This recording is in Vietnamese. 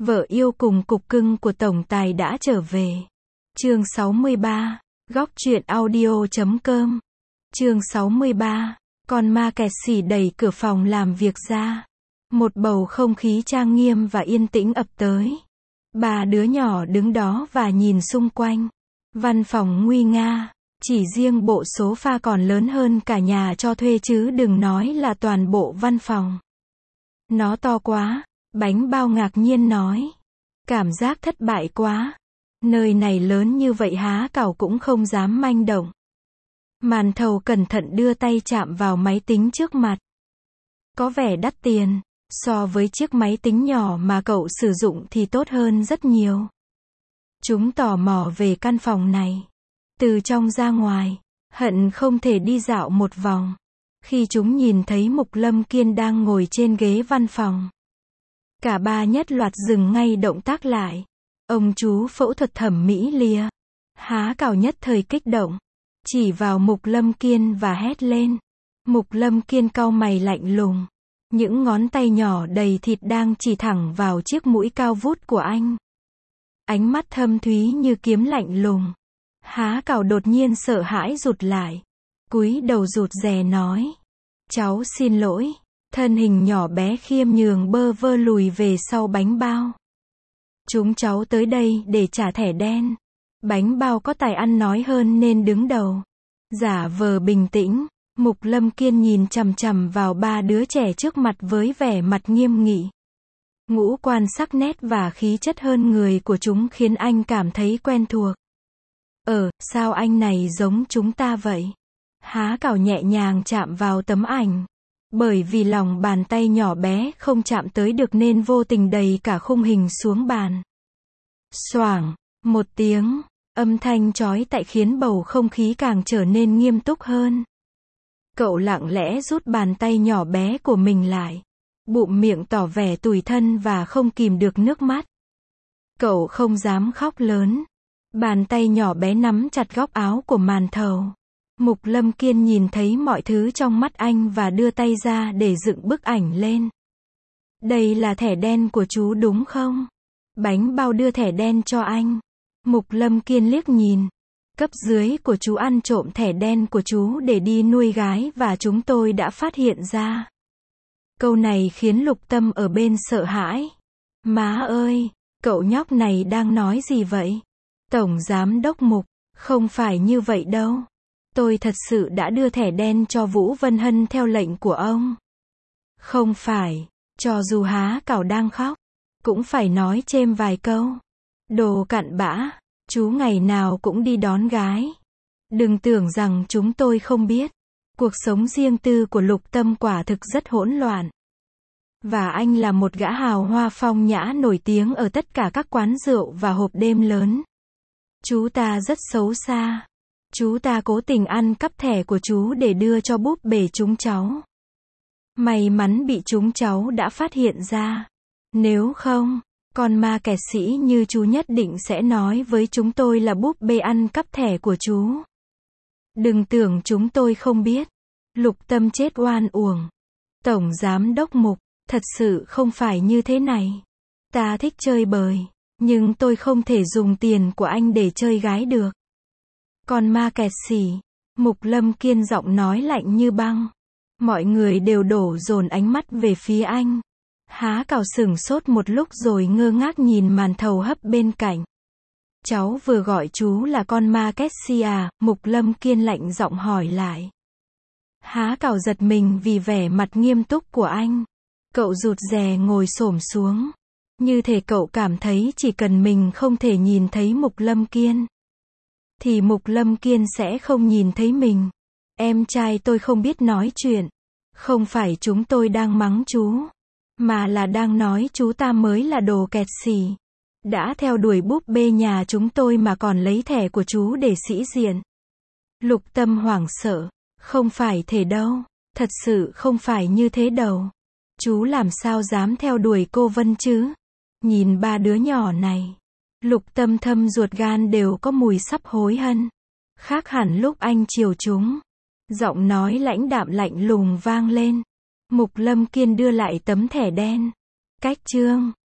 Vợ yêu cùng cục cưng của tổng tài đã trở về. Chương 63. Góc truyện audio.com. Chương 63. Con ma kẹt xỉ đẩy cửa phòng làm việc ra. Một bầu không khí trang nghiêm và yên tĩnh ập tới. Ba đứa nhỏ đứng đó và nhìn xung quanh. Văn phòng nguy nga. Chỉ riêng bộ sofa còn lớn hơn cả nhà cho thuê chứ đừng nói là toàn bộ văn phòng. Nó to quá. Bánh bao ngạc nhiên nói. Cảm giác thất bại quá. Nơi này lớn như vậy há cảo cũng không dám manh động. Màn thầu cẩn thận đưa tay chạm vào máy tính trước mặt. Có vẻ đắt tiền. So với chiếc máy tính nhỏ mà cậu sử dụng thì tốt hơn rất nhiều. Chúng tò mò về căn phòng này. Từ trong ra ngoài, hận không thể đi dạo một vòng. Khi chúng nhìn thấy Mục Lâm Kiên đang ngồi trên ghế văn phòng. Cả ba nhất loạt dừng ngay động tác lại. Ông chú phẫu thuật thẩm mỹ lìa. Há cảo nhất thời kích động. Chỉ vào Mục Lâm Kiên và hét lên. Mục Lâm Kiên cau mày lạnh lùng. Những ngón tay nhỏ đầy thịt đang chỉ thẳng vào chiếc mũi cao vút của anh. Ánh mắt thâm thúy như kiếm lạnh lùng. Há cảo đột nhiên sợ hãi rụt lại. Cúi đầu rụt rè nói. Cháu xin lỗi. Thân hình nhỏ bé khiêm nhường bơ vơ lùi về sau bánh bao. Chúng cháu tới đây để trả thẻ đen. Bánh bao có tài ăn nói hơn nên đứng đầu. Giả vờ bình tĩnh. Mục Lâm Kiên nhìn chằm chằm vào ba đứa trẻ trước mặt với vẻ mặt nghiêm nghị. Ngũ quan sắc nét và khí chất hơn người của chúng khiến anh cảm thấy quen thuộc. Sao anh này giống chúng ta vậy? Há cảo nhẹ nhàng chạm vào tấm ảnh. Bởi vì lòng bàn tay nhỏ bé không chạm tới được nên vô tình đầy cả khung hình xuống bàn. Xoảng, một tiếng, âm thanh chói tai khiến bầu không khí càng trở nên nghiêm túc hơn. Cậu lặng lẽ rút bàn tay nhỏ bé của mình lại. Bụm miệng tỏ vẻ tủi thân và không kìm được nước mắt. Cậu không dám khóc lớn. Bàn tay nhỏ bé nắm chặt góc áo của màn thầu. Mục Lâm Kiên nhìn thấy mọi thứ trong mắt anh và đưa tay ra để dựng bức ảnh lên. Đây là thẻ đen của chú đúng không? Bánh bao đưa thẻ đen cho anh. Mục Lâm Kiên liếc nhìn. Cấp dưới của chú ăn trộm thẻ đen của chú để đi nuôi gái và chúng tôi đã phát hiện ra. Câu này khiến Lục Tâm ở bên sợ hãi. Má ơi, cậu nhóc này đang nói gì vậy? Tổng giám đốc Mục, không phải như vậy đâu. Tôi thật sự đã đưa thẻ đen cho Vũ Vân Hân theo lệnh của ông. Không phải, cho dù há cảo đang khóc, cũng phải nói chêm vài câu. Đồ cặn bã, chú ngày nào cũng đi đón gái. Đừng tưởng rằng chúng tôi không biết. Cuộc sống riêng tư của Lục Tâm quả thực rất hỗn loạn. Và anh là một gã hào hoa phong nhã nổi tiếng ở tất cả các quán rượu và hộp đêm lớn. Chú ta rất xấu xa. Chú ta cố tình ăn cắp thẻ của chú để đưa cho búp bê chúng cháu. May mắn bị chúng cháu đã phát hiện ra. Nếu không, con ma kẹt sĩ như chú nhất định sẽ nói với chúng tôi là búp bê ăn cắp thẻ của chú. Đừng tưởng chúng tôi không biết. Lục Tâm chết oan uổng. Tổng giám đốc Mục, thật sự không phải như thế này. Ta thích chơi bời, nhưng tôi không thể dùng tiền của anh để chơi gái được. Con ma kẹt xỉ. Mục Lâm Kiên giọng nói lạnh như băng. Mọi người đều đổ dồn ánh mắt về phía anh. Há cảo sửng sốt một lúc rồi ngơ ngác nhìn màn thầu hấp bên cạnh. Cháu vừa gọi chú là con ma kẹt xỉ à? Mục Lâm Kiên lạnh giọng hỏi lại. Há cảo giật mình vì vẻ mặt nghiêm túc của anh. Cậu rụt rè ngồi xổm xuống. Như thể cậu cảm thấy chỉ cần mình không thể nhìn thấy Mục Lâm Kiên, thì Mục Lâm Kiên sẽ không nhìn thấy mình. Em trai tôi không biết nói chuyện. Không phải chúng tôi đang mắng chú, mà là đang nói chú ta mới là đồ kẹt xỉ. Đã theo đuổi búp bê nhà chúng tôi mà còn lấy thẻ của chú để sĩ diện. Lục Tâm hoảng sợ. Không phải thế đâu. Thật sự không phải như thế đâu. Chú làm sao dám theo đuổi cô Vân chứ? Nhìn ba đứa nhỏ này. Lục Tâm thâm ruột gan đều có mùi sắp hối hận. Khác hẳn lúc anh chiều chúng. Giọng nói lãnh đạm lạnh lùng vang lên. Mục Lâm Kiên đưa lại tấm thẻ đen. Cách chương.